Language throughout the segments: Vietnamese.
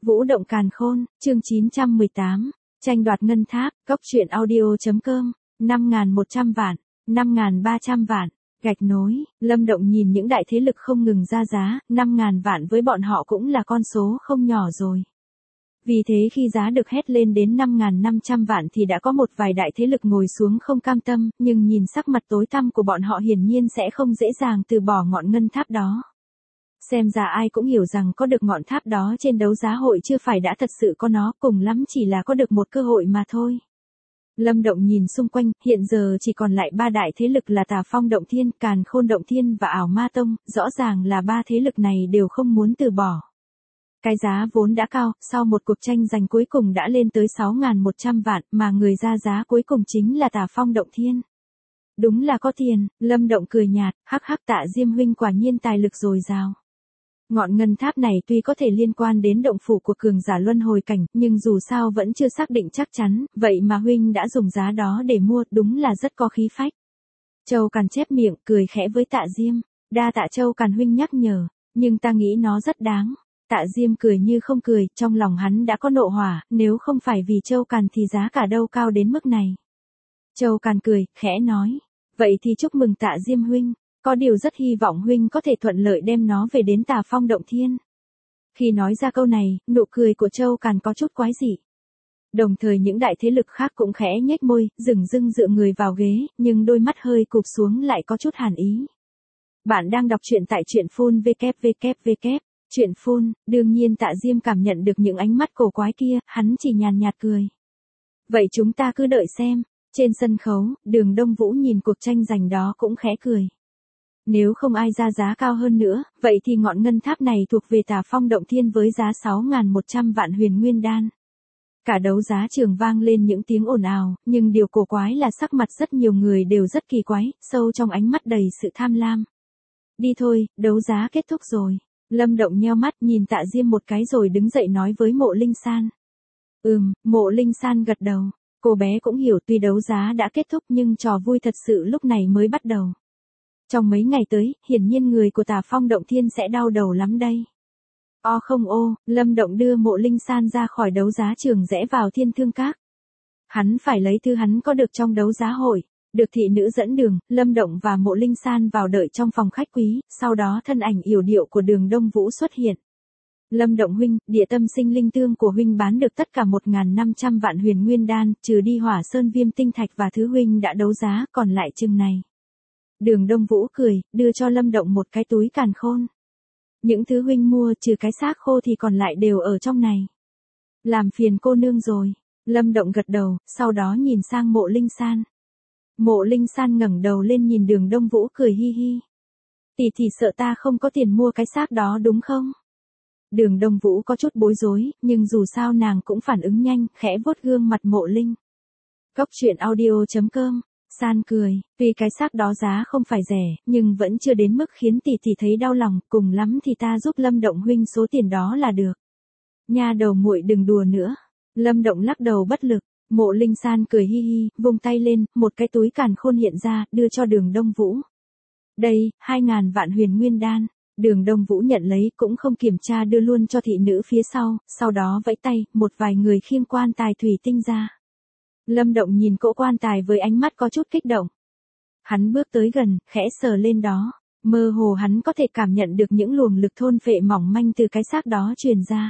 Vũ động càn khôn, chương 918, tranh đoạt ngân tháp, góc truyện audio.com, 5.100 vạn, 5.300 vạn, gạch nối, Lâm Động nhìn những đại thế lực không ngừng ra giá, 5.000 vạn với bọn họ cũng là con số không nhỏ rồi. Vì thế khi giá được hét lên đến 5.500 vạn thì đã có một vài đại thế lực ngồi xuống không cam tâm, nhưng nhìn sắc mặt tối tăm của bọn họ hiển nhiên sẽ không dễ dàng từ bỏ ngọn ngân tháp đó. Xem ra ai cũng hiểu rằng có được ngọn tháp đó trên đấu giá hội chưa phải đã thật sự có nó, cùng lắm chỉ là có được một cơ hội mà thôi. Lâm Động nhìn xung quanh, hiện giờ chỉ còn lại 3 đại thế lực là Tà Phong Động Thiên, Càn Khôn Động Thiên và Ảo Ma Tông, rõ ràng là 3 thế lực này đều không muốn từ bỏ. Cái giá vốn đã cao, sau một cuộc tranh giành cuối cùng đã lên tới 6.100 vạn, mà người ra giá cuối cùng chính là Tà Phong Động Thiên. Đúng là có tiền, Lâm Động cười nhạt, hắc hắc, Tạ Diêm huynh quả nhiên tài lực dồi dào. Ngọn ngân tháp này tuy có thể liên quan đến động phủ của cường giả luân hồi cảnh, nhưng dù sao vẫn chưa xác định chắc chắn, vậy mà huynh đã dùng giá đó để mua, đúng là rất có khí phách. Châu Càn chép miệng, cười khẽ với Tạ Diêm, đa tạ Châu Càn huynh nhắc nhở, nhưng ta nghĩ nó rất đáng. Tạ Diêm cười như không cười, trong lòng hắn đã có nộ hỏa, nếu không phải vì Châu Càn thì giá cả đâu cao đến mức này. Châu Càn cười, khẽ nói, vậy thì chúc mừng Tạ Diêm huynh. Có điều rất hy vọng huynh có thể thuận lợi đem nó về đến Tà Phong Động Thiên. Khi nói ra câu này, nụ cười của Châu Càn có chút quái dị. Đồng thời những đại thế lực khác cũng khẽ nhếch môi, dửng dưng dựa người vào ghế, nhưng đôi mắt hơi cụp xuống lại có chút hàn ý. Bạn đang đọc truyện tại truyện phun www. Truyện phun, đương nhiên Tạ Diêm cảm nhận được những ánh mắt cổ quái kia, hắn chỉ nhàn nhạt cười. Vậy chúng ta cứ đợi xem. Trên sân khấu, Đường Đông Vũ nhìn cuộc tranh giành đó cũng khẽ cười. Nếu không ai ra giá cao hơn nữa, vậy thì ngọn ngân tháp này thuộc về Tà Phong Động Thiên với giá 6.100 vạn huyền nguyên đan. Cả đấu giá trường vang lên những tiếng ồn ào, nhưng điều cổ quái là sắc mặt rất nhiều người đều rất kỳ quái, sâu trong ánh mắt đầy sự tham lam. Đi thôi, đấu giá kết thúc rồi. Lâm Động nheo mắt nhìn Tạ Diêm một cái rồi đứng dậy nói với Mộ Linh San. Mộ Linh San gật đầu. Cô bé cũng hiểu tuy đấu giá đã kết thúc nhưng trò vui thật sự lúc này mới bắt đầu. Trong mấy ngày tới, hiển nhiên người của Tà Phong Động Thiên sẽ đau đầu lắm đây. Lâm Động đưa Mộ Linh San ra khỏi đấu giá trường rẽ vào Thiên Thương Các. Hắn phải lấy thứ hắn có được trong đấu giá hội. Được thị nữ dẫn đường, Lâm Động và Mộ Linh San vào đợi trong phòng khách quý, sau đó thân ảnh yểu điệu của Đường Đông Vũ xuất hiện. Lâm Động huynh, địa tâm sinh linh tương của huynh bán được tất cả 1.500 vạn huyền nguyên đan, trừ đi Hỏa Sơn Viêm Tinh Thạch và thứ huynh đã đấu giá, còn lại chừng này. Đường Đông Vũ cười, đưa cho Lâm Động một cái túi càn khôn. Những thứ huynh mua trừ cái xác khô thì còn lại đều ở trong này. Làm phiền cô nương rồi. Lâm Động gật đầu, sau đó nhìn sang Mộ Linh San. Mộ Linh San ngẩng đầu lên nhìn Đường Đông Vũ cười hi hi. Tỷ sợ ta không có tiền mua cái xác đó đúng không? Đường Đông Vũ có chút bối rối, nhưng dù sao nàng cũng phản ứng nhanh, khẽ vuốt gương mặt Mộ Linh. Góc truyện audio.com. San cười, tuy cái xác đó giá không phải rẻ, nhưng vẫn chưa đến mức khiến tỷ thấy đau lòng, cùng lắm thì ta giúp Lâm Động huynh số tiền đó là được. Nha đầu muội đừng đùa nữa. Lâm Động lắc đầu bất lực. Mộ Linh San cười hi hi, vung tay lên, một cái túi càn khôn hiện ra, đưa cho Đường Đông Vũ. Đây, 2.000 vạn huyền nguyên đan. Đường Đông Vũ nhận lấy, cũng không kiểm tra đưa luôn cho thị nữ phía sau đó vẫy tay, một vài người khiêng quan tài thủy tinh ra. Lâm Động nhìn cỗ quan tài với ánh mắt có chút kích động. Hắn bước tới gần, khẽ sờ lên đó. Mơ hồ hắn có thể cảm nhận được những luồng lực thôn phệ mỏng manh từ cái xác đó truyền ra.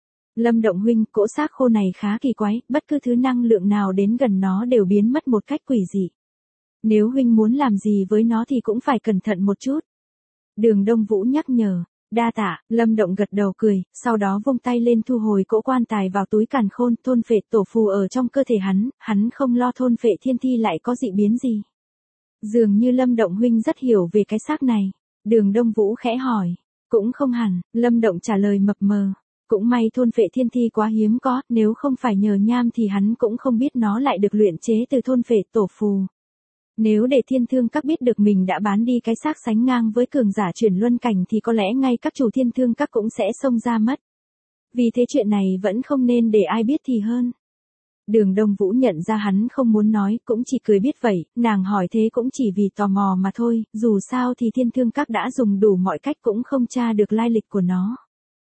Lâm Động huynh, cỗ xác khô này khá kỳ quái, bất cứ thứ năng lượng nào đến gần nó đều biến mất một cách quỷ dị. Nếu huynh muốn làm gì với nó thì cũng phải cẩn thận một chút. Đường Đông Vũ nhắc nhở. Đa tạ, Lâm Động gật đầu cười, sau đó vung tay lên thu hồi cỗ quan tài vào túi càn khôn, thôn phệ tổ phù ở trong cơ thể hắn không lo thôn phệ thiên thi lại có dị biến gì. Dường như Lâm Động huynh rất hiểu về cái xác này. Đường Đông Vũ khẽ hỏi. Cũng không hẳn, Lâm Động trả lời mập mờ. Cũng may thôn phệ thiên thi quá hiếm có, nếu không phải nhờ nham thì hắn cũng không biết nó lại được luyện chế từ thôn phệ tổ phù. Nếu để Thiên Thương Các biết được mình đã bán đi cái xác sánh ngang với cường giả chuyển luân cảnh thì có lẽ ngay các chủ Thiên Thương Các cũng sẽ xông ra mất. Vì thế chuyện này vẫn không nên để ai biết thì hơn. Đường Đông Vũ nhận ra hắn không muốn nói, cũng chỉ cười biết vậy, nàng hỏi thế cũng chỉ vì tò mò mà thôi, dù sao thì Thiên Thương Các đã dùng đủ mọi cách cũng không tra được lai lịch của nó.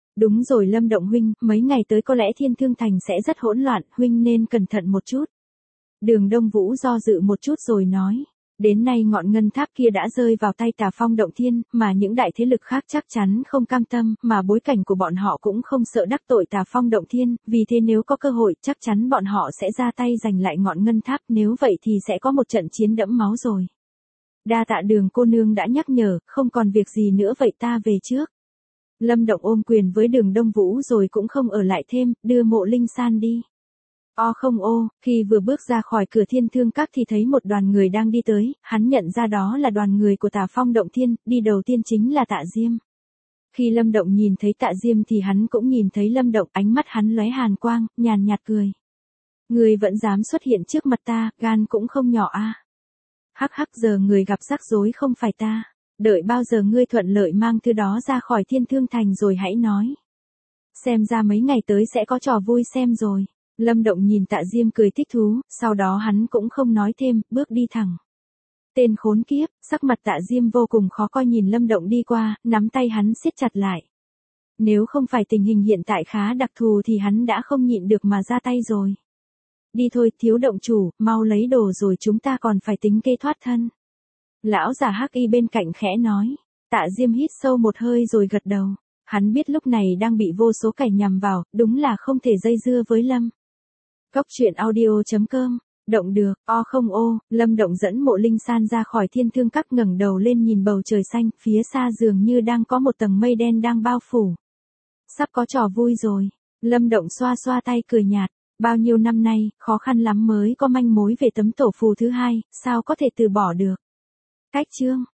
Đúng rồi Lâm Động huynh, mấy ngày tới có lẽ Thiên Thương Thành sẽ rất hỗn loạn, huynh nên cẩn thận một chút. Đường Đông Vũ do dự một chút rồi nói. Đến nay ngọn ngân tháp kia đã rơi vào tay Tà Phong Động Thiên, mà những đại thế lực khác chắc chắn không cam tâm, mà bối cảnh của bọn họ cũng không sợ đắc tội Tà Phong Động Thiên, vì thế nếu có cơ hội chắc chắn bọn họ sẽ ra tay giành lại ngọn ngân tháp, nếu vậy thì sẽ có một trận chiến đẫm máu rồi. Đa tạ Đường cô nương đã nhắc nhở, không còn việc gì nữa vậy ta về trước. Lâm Động ôm quyền với Đường Đông Vũ rồi cũng không ở lại thêm, đưa Mộ Linh San đi. Khi vừa bước ra khỏi cửa Thiên Thương Các thì thấy một đoàn người đang đi tới, hắn nhận ra đó là đoàn người của Tà Phong Động Thiên, đi đầu tiên chính là Tạ Diêm. Khi Lâm Động nhìn thấy Tạ Diêm thì hắn cũng nhìn thấy Lâm Động, ánh mắt hắn lóe hàn quang, nhàn nhạt cười. Người vẫn dám xuất hiện trước mặt ta, gan cũng không nhỏ a. Hắc hắc, giờ người gặp rắc rối không phải ta. Đợi bao giờ ngươi thuận lợi mang thứ đó ra khỏi Thiên Thương Thành rồi hãy nói. Xem ra mấy ngày tới sẽ có trò vui xem rồi. Lâm Động nhìn Tạ Diêm cười thích thú, sau đó hắn cũng không nói thêm, bước đi thẳng. Tên khốn kiếp, sắc mặt Tạ Diêm vô cùng khó coi nhìn Lâm Động đi qua, nắm tay hắn siết chặt lại. Nếu không phải tình hình hiện tại khá đặc thù thì hắn đã không nhịn được mà ra tay rồi. Đi thôi, thiếu động chủ, mau lấy đồ rồi chúng ta còn phải tính kê thoát thân. Lão già Hắc Y bên cạnh khẽ nói. Tạ Diêm hít sâu một hơi rồi gật đầu. Hắn biết lúc này đang bị vô số kẻ nhằm vào, đúng là không thể dây dưa với Lâm. Cốc truyện audio.com. Động được, Lâm Động dẫn Mộ Linh San ra khỏi Thiên Thương Các, ngẩng đầu lên nhìn bầu trời xanh, phía xa dường như đang có một tầng mây đen đang bao phủ. Sắp có trò vui rồi. Lâm Động xoa xoa tay cười nhạt. Bao nhiêu năm nay, khó khăn lắm mới có manh mối về tấm tổ phù thứ hai, sao có thể từ bỏ được. Cách chương.